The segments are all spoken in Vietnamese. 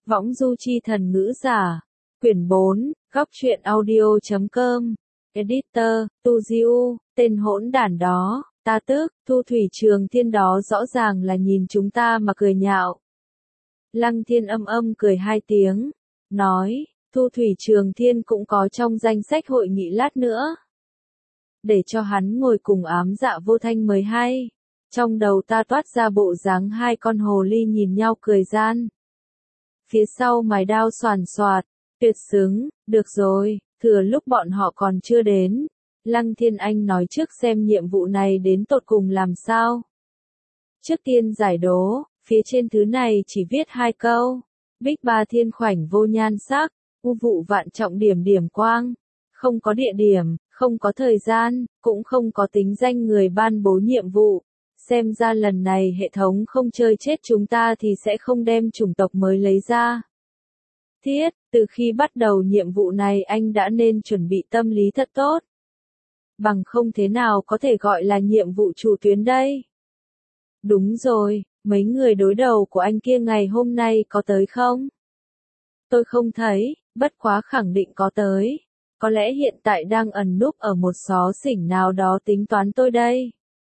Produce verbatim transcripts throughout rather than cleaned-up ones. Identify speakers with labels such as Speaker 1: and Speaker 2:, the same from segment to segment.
Speaker 1: Võng du chi thần ngữ giả. Quyển bốn, góc truyện audio chấm com. Editor, Tu Diu, tên hỗn đản đó, ta tức, Thu Thủy Trường Thiên đó rõ ràng là nhìn chúng ta mà cười nhạo. Lăng Thiên âm âm cười hai tiếng, nói, Thu Thủy Trường Thiên cũng có trong danh sách hội nghị lát nữa. Để cho hắn ngồi cùng ám dạ vô thanh mới hay. Trong đầu ta toát ra bộ dáng hai con hồ ly nhìn nhau cười gian. Phía sau mài đao xoàn xoạt, tuyệt xứng, được rồi, thừa lúc bọn họ còn chưa đến. Lăng Thiên Anh nói trước xem nhiệm vụ này đến tột cùng làm sao. Trước tiên giải đố, phía trên thứ này chỉ viết hai câu. Bích ba thiên khoảnh vô nhan sắc, u vụ vạn trọng điểm điểm quang. Không có địa điểm, không có thời gian, cũng không có tính danh người ban bố nhiệm vụ. Xem ra lần này hệ thống không chơi chết chúng ta thì sẽ không đem chủng tộc mới lấy ra. Thiết, từ khi bắt đầu nhiệm vụ này anh đã nên chuẩn bị tâm lý thật tốt. Bằng không thế nào có thể gọi là nhiệm vụ chủ tuyến đây. Đúng rồi, mấy người đối đầu của anh kia ngày hôm nay có tới không? Tôi không thấy, bất quá khẳng định có tới. Có lẽ hiện tại đang ẩn núp ở một xó xỉnh nào đó tính toán tôi đây.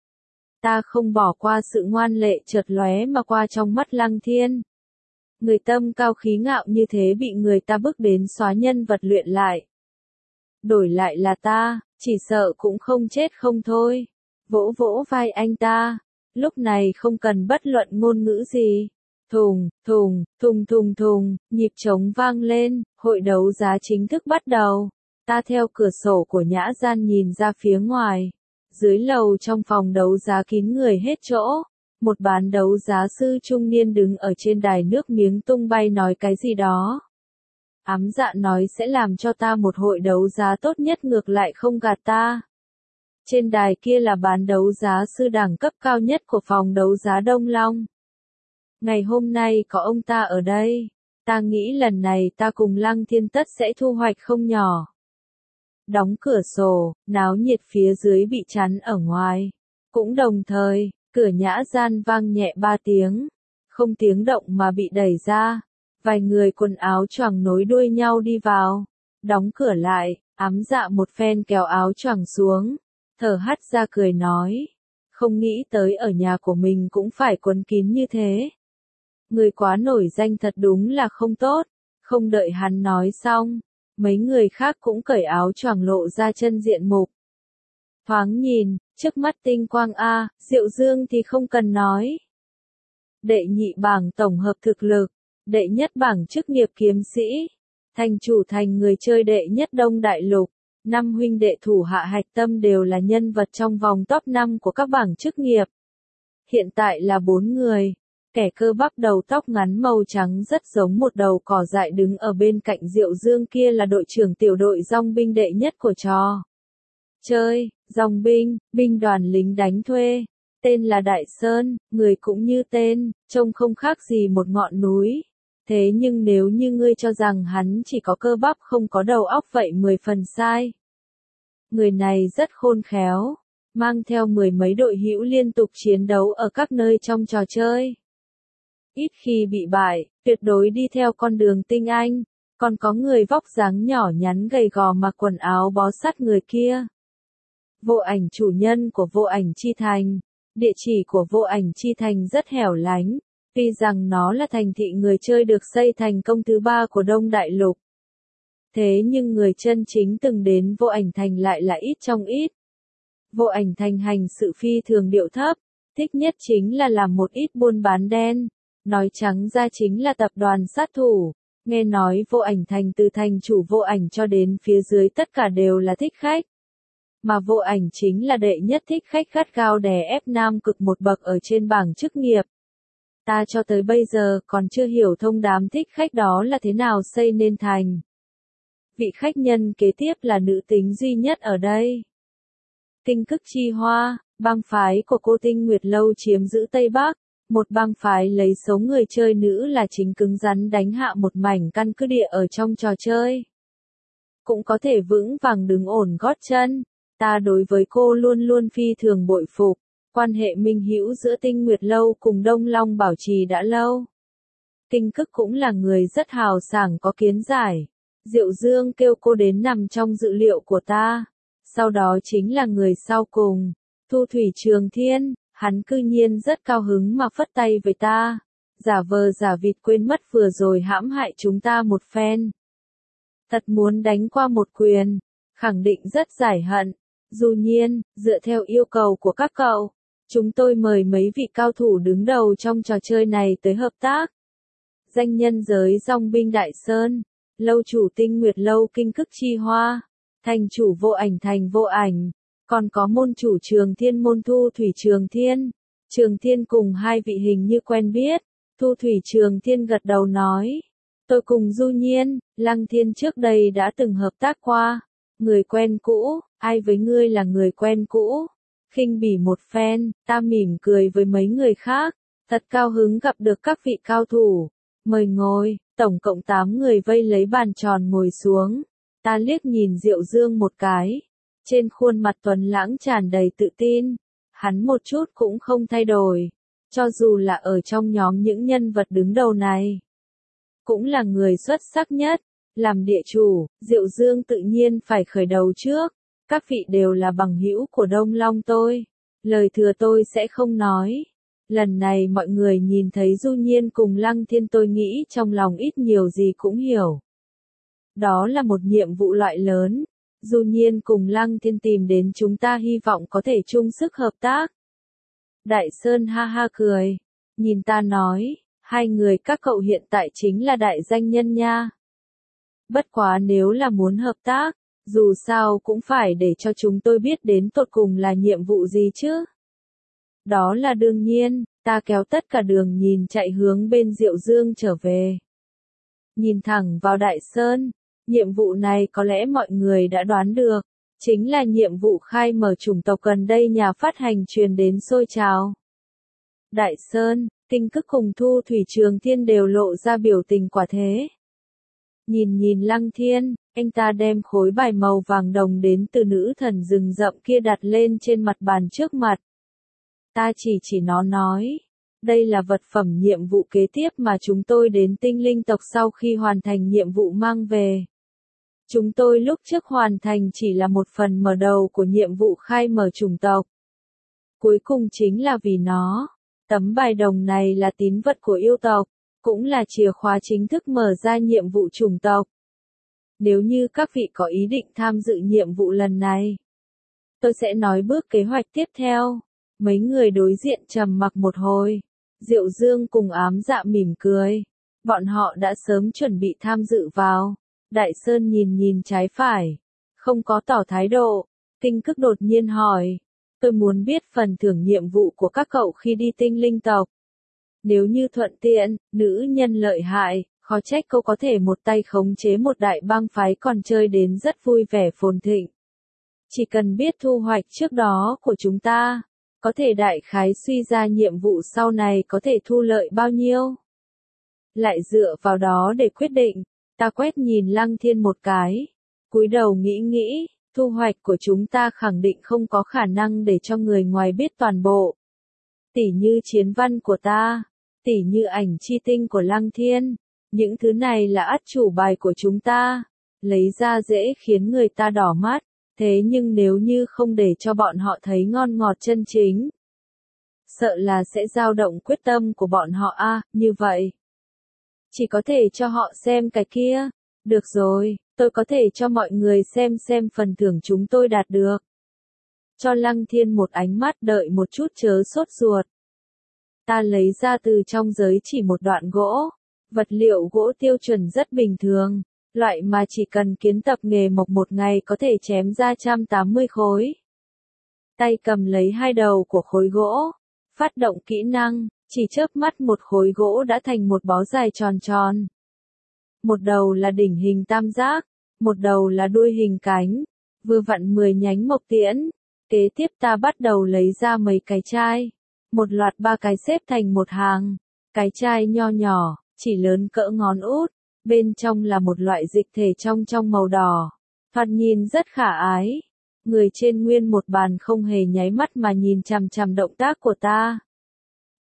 Speaker 1: Ta không bỏ qua sự ngoan lệ chợt lóe mà qua trong mắt Lăng Thiên. Người tâm cao khí ngạo như thế bị người ta bức đến xóa nhân vật luyện lại. Đổi lại là ta, chỉ sợ cũng không chết không thôi. Vỗ vỗ vai anh ta, lúc này không cần bất luận ngôn ngữ gì. Thùng, thùng, thùng thùng thùng, nhịp trống vang lên, hội đấu giá chính thức bắt đầu. Ta theo cửa sổ của nhã gian nhìn ra phía ngoài. Dưới lầu trong phòng đấu giá kín người hết chỗ. Một bán đấu giá sư trung niên đứng ở trên đài nước miếng tung bay nói cái gì đó. Ám dạ nói sẽ làm cho ta một hội đấu giá tốt nhất ngược lại không gạt ta. Trên đài kia là bán đấu giá sư đẳng cấp cao nhất của phòng đấu giá Đông Long. Ngày hôm nay có ông ta ở đây. Ta nghĩ lần này ta cùng Lăng Thiên tất sẽ thu hoạch không nhỏ. Đóng cửa sổ, náo nhiệt phía dưới bị chắn ở ngoài. Cũng đồng thời, cửa nhã gian vang nhẹ ba tiếng. Không tiếng động mà bị đẩy ra. Vài người quần áo choàng nối đuôi nhau đi vào. Đóng cửa lại, ám dạ một phen kéo áo choàng xuống. Thở hắt ra cười nói. Không nghĩ tới ở nhà của mình cũng phải quấn kín như thế. Người quá nổi danh thật đúng là không tốt. Không đợi hắn nói xong. Mấy người khác cũng cởi áo choàng lộ ra chân diện mục. Thoáng nhìn, trước mắt tinh quang A, Diệu Dương thì không cần nói. Đệ nhị bảng tổng hợp thực lực, đệ nhất bảng chức nghiệp kiếm sĩ, thành chủ thành người chơi đệ nhất Đông Đại Lục, năm huynh đệ thủ hạ hạch tâm đều là nhân vật trong vòng top năm của các bảng chức nghiệp. Hiện tại là bốn người. Kẻ cơ bắp đầu tóc ngắn màu trắng rất giống một đầu cỏ dại đứng ở bên cạnh Diệu Dương kia là đội trưởng tiểu đội dòng binh đệ nhất của trò chơi, dòng binh, binh đoàn lính đánh thuê. Tên là Đại Sơn, người cũng như tên, trông không khác gì một ngọn núi. Thế nhưng nếu như ngươi cho rằng hắn chỉ có cơ bắp không có đầu óc vậy mười phần sai. Người này rất khôn khéo, mang theo mười mấy đội hữu liên tục chiến đấu ở các nơi trong trò chơi. Ít khi bị bại, tuyệt đối đi theo con đường tinh anh, còn có người vóc dáng nhỏ nhắn gầy gò mặc quần áo bó sát người kia. Vô Ảnh chủ nhân của Vô Ảnh Chi Thành. Địa chỉ của Vô Ảnh Chi Thành rất hẻo lánh, tuy rằng nó là thành thị người chơi được xây thành công thứ ba của Đông Đại Lục. Thế nhưng người chân chính từng đến Vô Ảnh Thành lại là ít trong ít. Vô Ảnh Thành hành sự phi thường điệu thấp, thích nhất chính là làm một ít buôn bán đen. Nói trắng ra chính là tập đoàn sát thủ. Nghe nói Vô Ảnh Thành từ thành chủ Vô Ảnh cho đến phía dưới tất cả đều là thích khách. Mà Vô Ảnh chính là đệ nhất thích khách gắt gao đè ép nam cực một bậc ở trên bảng chức nghiệp. Ta cho tới bây giờ còn chưa hiểu thông đám thích khách đó là thế nào xây nên thành. Vị khách nhân kế tiếp là nữ tính duy nhất ở đây. Kinh Cức Chi Hoa, bang phái của cô Tinh Nguyệt Lâu chiếm giữ Tây Bắc. Một bang phái lấy số người chơi nữ là chính cứng rắn đánh hạ một mảnh căn cứ địa ở trong trò chơi. Cũng có thể vững vàng đứng ổn gót chân. Ta đối với cô luôn luôn phi thường bội phục. Quan hệ minh hữu giữa Tinh Nguyệt Lâu cùng Đông Long bảo trì đã lâu. Kinh Cức cũng là người rất hào sảng có kiến giải. Diệu Dương kêu cô đến nằm trong dự liệu của ta. Sau đó chính là người sau cùng. Thu Thủy Trường Thiên, hắn cư nhiên rất cao hứng mà phất tay với ta. Giả vờ giả vịt quên mất vừa rồi hãm hại chúng ta một phen. Thật muốn đánh qua một quyền, khẳng định rất giải hận. Du Nhiên, dựa theo yêu cầu của các cậu, chúng tôi mời mấy vị cao thủ đứng đầu trong trò chơi này tới hợp tác. Danh nhân giới Dòng binh Đại Sơn, lâu chủ Tinh Nguyệt lâu Kinh Cức Chi Hoa, thành chủ Vô Ảnh thành Vô Ảnh, còn có môn chủ Trường Thiên môn Thu Thủy Trường Thiên. Trường Thiên cùng hai vị hình như quen biết. Thu Thủy Trường Thiên gật đầu nói, tôi cùng Du Nhiên, Lăng Thiên trước đây đã từng hợp tác qua. Người quen cũ, ai với ngươi là người quen cũ? Khinh bỉ một phen, ta mỉm cười với mấy người khác, thật cao hứng gặp được các vị cao thủ. Mời ngồi, tổng cộng tám người vây lấy bàn tròn ngồi xuống. Ta liếc nhìn Diệu Dương một cái, trên khuôn mặt tuấn lãng tràn đầy tự tin, hắn một chút cũng không thay đổi, cho dù là ở trong nhóm những nhân vật đứng đầu này, cũng là người xuất sắc nhất. Làm địa chủ, Diệu Dương tự nhiên phải khởi đầu trước. Các vị đều là bằng hữu của Đông Long tôi. Lời thừa tôi sẽ không nói. Lần này mọi người nhìn thấy Du Nhiên cùng Lăng Thiên, tôi nghĩ trong lòng ít nhiều gì cũng hiểu. Đó là một nhiệm vụ loại lớn. Du Nhiên cùng Lăng Thiên tìm đến chúng ta hy vọng có thể chung sức hợp tác. Đại Sơn ha ha cười. Nhìn ta nói, hai người các cậu hiện tại chính là đại danh nhân nha. Bất quá nếu là muốn hợp tác, dù sao cũng phải để cho chúng tôi biết đến tột cùng là nhiệm vụ gì chứ. Đó là đương nhiên, ta kéo tất cả đường nhìn chạy hướng bên Diệu Dương trở về. Nhìn thẳng vào Đại Sơn, nhiệm vụ này có lẽ mọi người đã đoán được, chính là nhiệm vụ khai mở chủng tộc gần đây nhà phát hành truyền đến sôi trào. Đại Sơn, Kinh Cức cùng Thu Thủy Trường Thiên đều lộ ra biểu tình quả thế. Nhìn nhìn Lăng Thiên, anh ta đem khối bài màu vàng đồng đến từ nữ thần rừng rậm kia đặt lên trên mặt bàn trước mặt. Ta chỉ chỉ nó nói, đây là vật phẩm nhiệm vụ kế tiếp mà chúng tôi đến tinh linh tộc sau khi hoàn thành nhiệm vụ mang về. Chúng tôi lúc trước hoàn thành chỉ là một phần mở đầu của nhiệm vụ khai mở chủng tộc. Cuối cùng chính là vì nó, tấm bài đồng này là tín vật của yêu tộc, cũng là chìa khóa chính thức mở ra nhiệm vụ chủng tộc. Nếu như các vị có ý định tham dự nhiệm vụ lần này, tôi sẽ nói bước kế hoạch tiếp theo. Mấy người đối diện trầm mặc một hồi. Diệu Dương cùng Ám Dạ mỉm cười. Bọn họ đã sớm chuẩn bị tham dự vào. Đại Sơn nhìn nhìn trái phải, không có tỏ thái độ. Kinh Cức đột nhiên hỏi, tôi muốn biết phần thưởng nhiệm vụ của các cậu khi đi tinh linh tộc. Nếu như thuận tiện, nữ nhân lợi hại, khó trách cô có thể một tay khống chế một đại bang phái còn chơi đến rất vui vẻ phồn thịnh. Chỉ cần biết thu hoạch trước đó của chúng ta, có thể đại khái suy ra nhiệm vụ sau này có thể thu lợi bao nhiêu. Lại dựa vào đó để quyết định. Ta quét nhìn Lăng Thiên một cái, cúi đầu nghĩ nghĩ, thu hoạch của chúng ta khẳng định không có khả năng để cho người ngoài biết toàn bộ. Tỉ như chiến văn của ta, tỉ như ảnh chi tinh của Lăng Thiên, những thứ này là át chủ bài của chúng ta, lấy ra dễ khiến người ta đỏ mắt, thế nhưng nếu như không để cho bọn họ thấy ngon ngọt chân chính, sợ là sẽ dao động quyết tâm của bọn họ a, à, như vậy. Chỉ có thể cho họ xem cái kia. Được rồi, tôi có thể cho mọi người xem xem phần thưởng chúng tôi đạt được. Cho Lăng Thiên một ánh mắt, đợi một chút chớ sốt ruột. Ta lấy ra từ trong giới chỉ một đoạn gỗ. Vật liệu gỗ tiêu chuẩn rất bình thường, loại mà chỉ cần kiến tập nghề mộc một ngày có thể chém ra một trăm tám mươi khối. Tay cầm lấy hai đầu của khối gỗ, phát động kỹ năng. Chỉ chớp mắt một khối gỗ đã thành một bó dài tròn tròn. Một đầu là đỉnh hình tam giác, một đầu là đuôi hình cánh, vừa vặn mười nhánh mộc tiễn. Kế tiếp ta bắt đầu lấy ra mấy cái chai, một loạt ba cái xếp thành một hàng. Cái chai nho nhỏ, chỉ lớn cỡ ngón út, bên trong là một loại dịch thể trong trong màu đỏ, thoạt nhìn rất khả ái. Người trên nguyên một bàn không hề nháy mắt mà nhìn chằm chằm động tác của ta.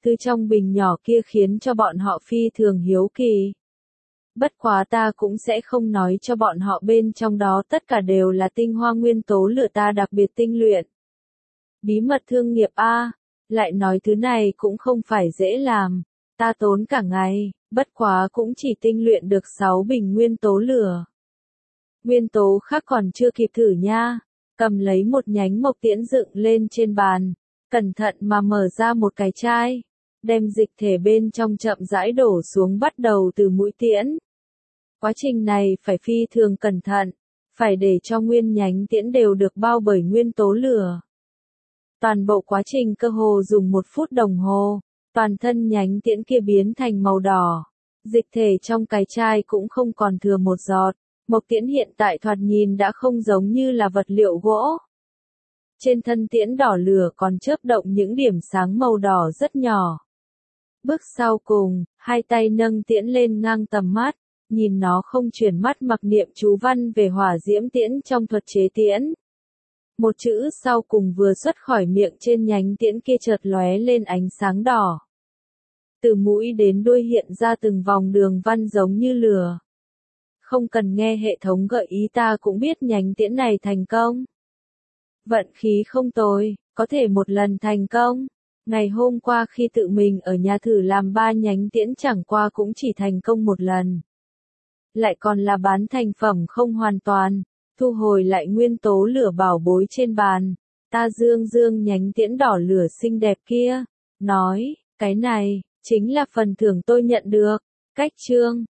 Speaker 1: từ trong bình nhỏ kia khiến cho bọn họ phi thường hiếu kỳ. Bất quá ta cũng sẽ không nói cho bọn họ bên trong đó tất cả đều là tinh hoa nguyên tố lửa ta đặc biệt tinh luyện. Bí mật thương nghiệp a, lại nói thứ này cũng không phải dễ làm, ta tốn cả ngày, bất quá cũng chỉ tinh luyện được sáu bình nguyên tố lửa. Nguyên tố khác còn chưa kịp thử nha, cầm lấy một nhánh mộc tiễn dựng lên trên bàn, cẩn thận mà mở ra một cái chai, đem dịch thể bên trong chậm rãi đổ xuống bắt đầu từ mũi tiễn. Quá trình này phải phi thường cẩn thận, phải để cho nguyên nhánh tiễn đều được bao bởi nguyên tố lửa. Toàn bộ quá trình cơ hồ dùng một phút đồng hồ, toàn thân nhánh tiễn kia biến thành màu đỏ. Dịch thể trong cái chai cũng không còn thừa một giọt, mộc tiễn hiện tại thoạt nhìn đã không giống như là vật liệu gỗ. Trên thân tiễn đỏ lửa còn chớp động những điểm sáng màu đỏ rất nhỏ. Bước sau cùng, hai tay nâng tiễn lên ngang tầm mắt, nhìn nó không chuyển mắt mặc niệm chú văn về hỏa diễm tiễn trong thuật chế tiễn. Một chữ sau cùng vừa xuất khỏi miệng trên nhánh tiễn kia chợt lóe lên ánh sáng đỏ. Từ mũi đến đuôi hiện ra từng vòng đường văn giống như lửa. Không cần nghe hệ thống gợi ý ta cũng biết nhánh tiễn này thành công. Vận khí không tồi, có thể một lần thành công. Ngày hôm qua khi tự mình ở nhà thử làm ba nhánh tiễn chẳng qua cũng chỉ thành công một lần. Lại còn là bán thành phẩm không hoàn toàn, thu hồi lại nguyên tố lửa bảo bối trên bàn. Ta dương dương nhánh tiễn đỏ lửa xinh đẹp kia, nói, cái này, chính là phần thưởng tôi nhận được. Cách chương